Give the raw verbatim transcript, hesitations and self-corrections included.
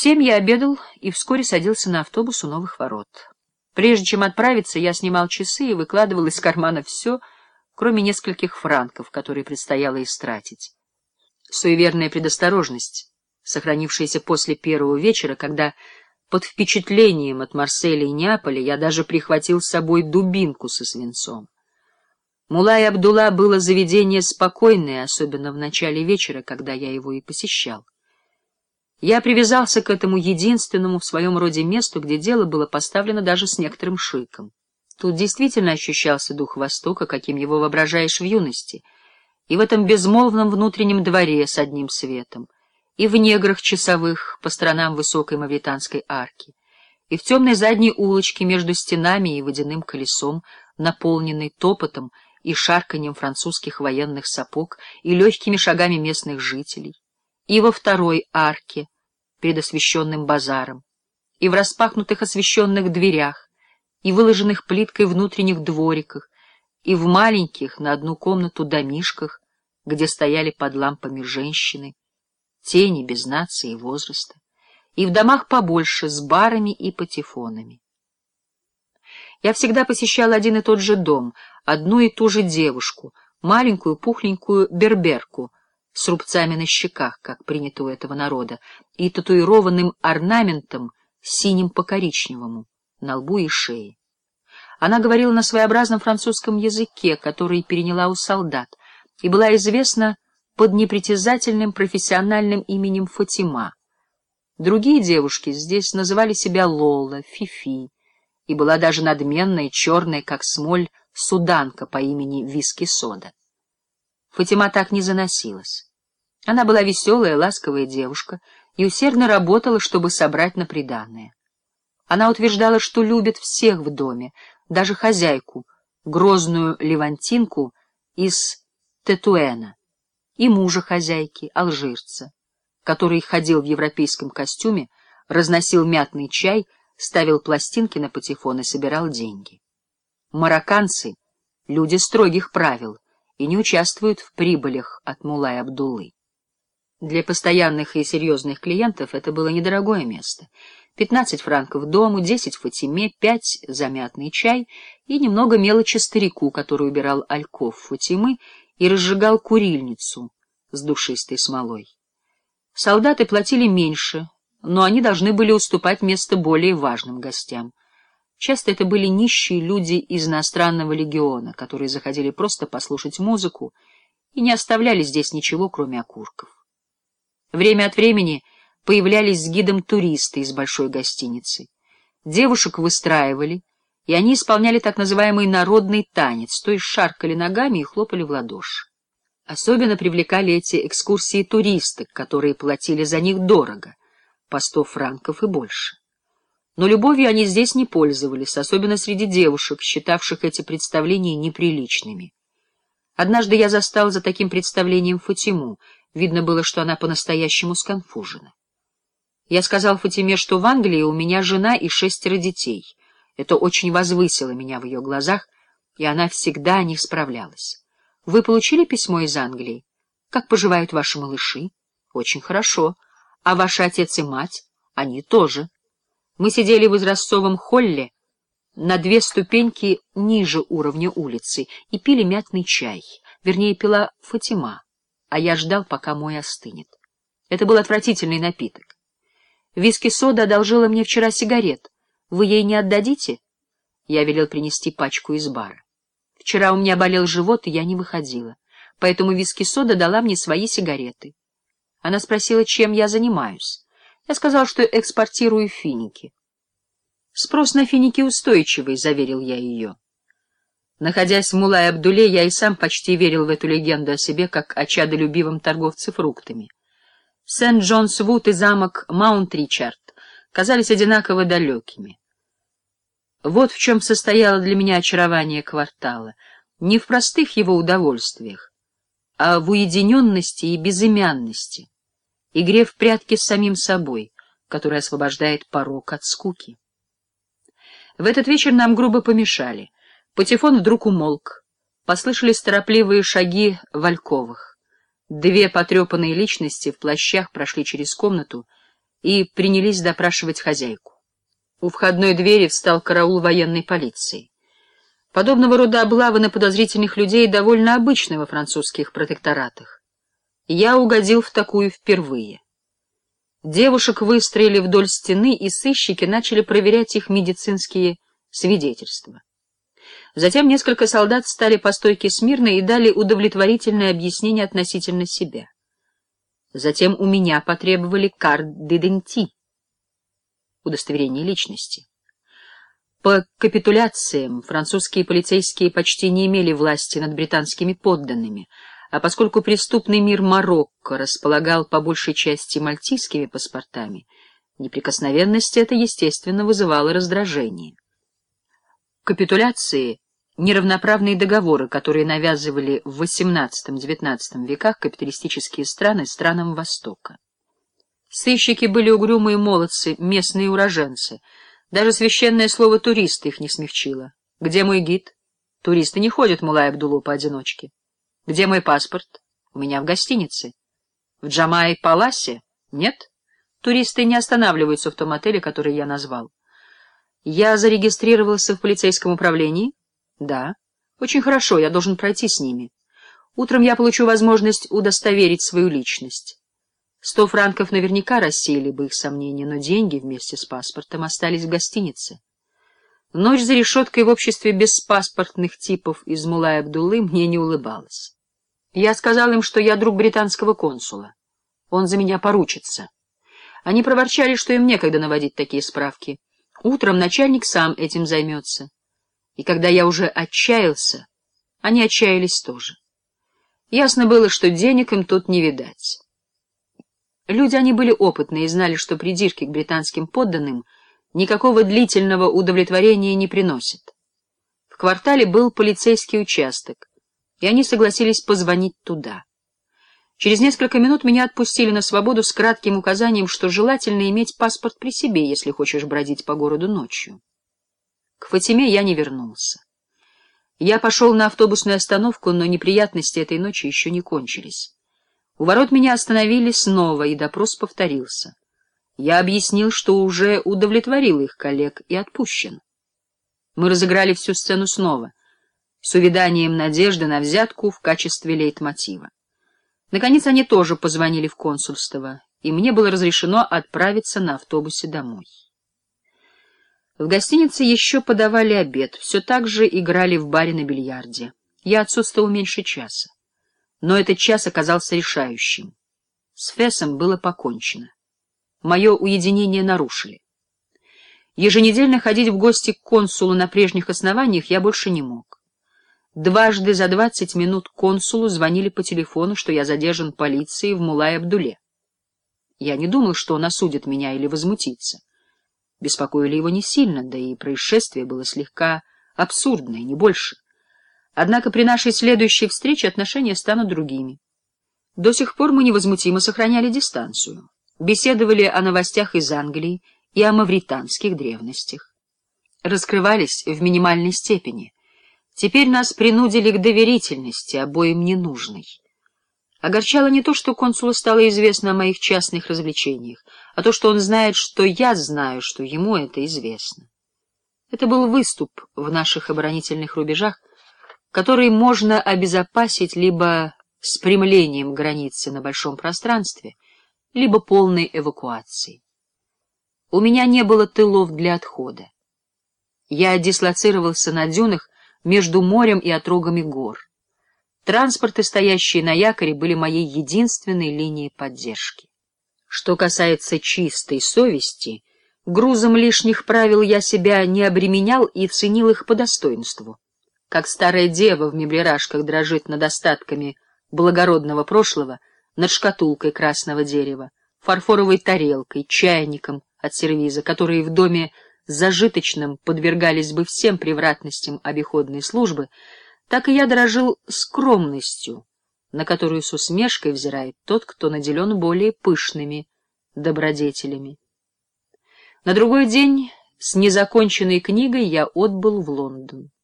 семь я обедал и вскоре садился на автобус у новых ворот. Прежде чем отправиться, я снимал часы и выкладывал из кармана все, кроме нескольких франков, которые предстояло истратить. Суеверная предосторожность, сохранившаяся после первого вечера, когда под впечатлением от Марселя и Неаполя я даже прихватил с собой дубинку со свинцом. Муллай Абдулла было заведение спокойное, особенно в начале вечера, когда я его и посещал. Я привязался к этому единственному в своем роде месту, где дело было поставлено даже с некоторым шиком. Тут действительно ощущался дух Востока, каким его воображаешь в юности, и в этом безмолвном внутреннем дворе с одним светом, и в неграх часовых по сторонам высокой мавританской арки, и в темной задней улочке между стенами и водяным колесом, наполненной топотом и шарканьем французских военных сапог и легкими шагами местных жителей, и во второй арке перед освещенным базаром, и в распахнутых освещенных дверях, и выложенных плиткой внутренних двориках, и в маленьких на одну комнату домишках, где стояли под лампами женщины, тени без нации и возраста, и в домах побольше с барами и патефонами. Я всегда посещал один и тот же дом, одну и ту же девушку, маленькую пухленькую берберку с рубцами на щеках, как принято у этого народа, и татуированным орнаментом синим по коричневому на лбу и шее. Она говорила на своеобразном французском языке, который переняла у солдат, и была известна под непритязательным профессиональным именем Фатима. Другие девушки здесь называли себя Лола, Фифи, и была даже надменная, черная, как смоль, суданка по имени Виски-Сода. Фатима так не заносилась. Она была веселая, ласковая девушка и усердно работала, чтобы собрать на приданое. Она утверждала, что любит всех в доме, даже хозяйку, грозную левантинку из Тетуэна, и мужа хозяйки, алжирца, который ходил в европейском костюме, разносил мятный чай, ставил пластинки на патефон и собирал деньги. Марокканцы — люди строгих правил и не участвуют в прибылях от Муллая Абдуллы. Для постоянных и серьезных клиентов это было недорогое место. Пятнадцать франков дому, десять Фатиме, пять за мятный чай и немного мелочи старику, который убирал альков Фатимы и разжигал курильницу с душистой смолой. Солдаты платили меньше, но они должны были уступать место более важным гостям. Часто это были нищие люди из иностранного легиона, которые заходили просто послушать музыку и не оставляли здесь ничего, кроме окурков. Время от времени появлялись с гидом туристы из большой гостиницы. Девушек выстраивали, и они исполняли так называемый народный танец, то есть шаркали ногами и хлопали в ладоши. Особенно привлекали эти экскурсии туристок, которые платили за них дорого, по сто франков и больше. Но любовью они здесь не пользовались, особенно среди девушек, считавших эти представления неприличными. Однажды я застал за таким представлением Фатиму. Видно было, что она по-настоящему сконфужена. Я сказал Фатиме, что в Англии у меня жена и шестеро детей. Это очень возвысило меня в ее глазах, и она всегда о них справлялась. Вы получили письмо из Англии? Как поживают ваши малыши? Очень хорошо. А ваши отец и мать? Они тоже. Мы сидели в изразцовом холле на две ступеньки ниже уровня улицы и пили мятный чай. Вернее, пила Фатима, а я ждал, пока мой остынет. Это был отвратительный напиток. Виски-Сода одолжила мне вчера сигарет. Вы ей не отдадите? Я велел принести пачку из бара. Вчера у меня болел живот, и я не выходила, поэтому Виски-Сода дала мне свои сигареты. Она спросила, чем я занимаюсь. Я сказал, что экспортирую финики. Спрос на финики устойчивый, — заверил я ее. Находясь в Муллае Абдулле, я и сам почти верил в эту легенду о себе, как о чадолюбивом торговце фруктами. Сент-Джонс-Вуд и замок Маунт-Ричард казались одинаково далекими. Вот в чем состояло для меня очарование квартала. Не в простых его удовольствиях, а в уединенности и безымянности, игре в прятки с самим собой, которая освобождает порок от скуки. В этот вечер нам грубо помешали. Патефон вдруг умолк. Послышались торопливые шаги Вальковых. Две потрепанные личности в плащах прошли через комнату и принялись допрашивать хозяйку. У входной двери встал караул военной полиции. Подобного рода облавы на подозрительных людей довольно обычны во французских протекторатах. Я угодил в такую впервые. Девушек выстроили вдоль стены, и сыщики начали проверять их медицинские свидетельства. Затем несколько солдат встали по стойке смирно и дали удовлетворительное объяснение относительно себя. Затем у меня потребовали карт д'иденти, удостоверение личности. По капитуляциям французские полицейские почти не имели власти над британскими подданными, а поскольку преступный мир Марокко располагал по большей части мальтийскими паспортами, неприкосновенность эта, естественно, вызывала раздражение. Капитуляции — неравноправные договоры, которые навязывали в восемнадцатом-девятнадцатом веках капиталистические страны странам Востока. Сыщики были угрюмые молодцы, местные уроженцы. Даже священное слово «турист» их не смягчило. Где мой гид? Туристы не ходят в Муллай-Абдуллу поодиночке. Где мой паспорт? У меня в гостинице. В Джамай-Паласе? Нет. Туристы не останавливаются в том отеле, который я назвал. Я зарегистрировался в полицейском управлении? Да. Очень хорошо, я должен пройти с ними. Утром я получу возможность удостоверить свою личность. Сто франков наверняка рассеяли бы их сомнения, но деньги вместе с паспортом остались в гостинице. Ночь за решеткой в обществе беспаспортных типов из Муллай-Абдуллы мне не улыбалась. Я сказал им, что я друг британского консула. Он за меня поручится. Они проворчали, что им некогда наводить такие справки. Утром начальник сам этим займется. И когда я уже отчаялся, они отчаялись тоже. Ясно было, что денег им тут не видать. Люди они были опытные и знали, что придирки к британским подданным никакого длительного удовлетворения не приносят. В квартале был полицейский участок, и они согласились позвонить туда. Через несколько минут меня отпустили на свободу с кратким указанием, что желательно иметь паспорт при себе, если хочешь бродить по городу ночью. К Фатиме я не вернулся. Я пошел на автобусную остановку, но неприятности этой ночи еще не кончились. У ворот меня остановили снова, и допрос повторился. Я объяснил, что уже удовлетворил их коллег и отпущен. Мы разыграли всю сцену снова, с увяданием надежды на взятку в качестве лейтмотива. Наконец они тоже позвонили в консульство, и мне было разрешено отправиться на автобусе домой. В гостинице еще подавали обед, все так же играли в баре на бильярде. Я отсутствовал меньше часа. Но этот час оказался решающим. С Фесом было покончено. Мое уединение нарушили. Еженедельно ходить в гости к консулу на прежних основаниях я больше не мог. Дважды за двадцать минут консулу звонили по телефону, что я задержан полицией в Муллай-Абдулле. Я не думал, что он осудит меня или возмутится. Беспокоили его не сильно, да и происшествие было слегка абсурдное, не больше. Однако при нашей следующей встрече отношения станут другими. До сих пор мы невозмутимо сохраняли дистанцию. Беседовали о новостях из Англии и о мавританских древностях. Раскрывались в минимальной степени. Теперь нас принудили к доверительности, обоим ненужной. Огорчало не то, что консулу стало известно о моих частных развлечениях, а то, что он знает, что я знаю, что ему это известно. Это был выступ в наших оборонительных рубежах, который можно обезопасить либо спрямлением границы на большом пространстве, либо полной эвакуацией. У меня не было тылов для отхода. Я дислоцировался на дюнах между морем и отрогами гор. Транспорты, стоящие на якоре, были моей единственной линией поддержки. Что касается чистой совести, грузом лишних правил я себя не обременял и ценил их по достоинству. Как старая дева в меблирашках дрожит над остатками благородного прошлого, над шкатулкой красного дерева, фарфоровой тарелкой, чайником от сервиза, которые в доме зажиточном подвергались бы всем превратностям обиходной службы, так и я дорожил скромностью, на которую с усмешкой взирает тот, кто наделен более пышными добродетелями. На другой день с незаконченной книгой я отбыл в Лондон.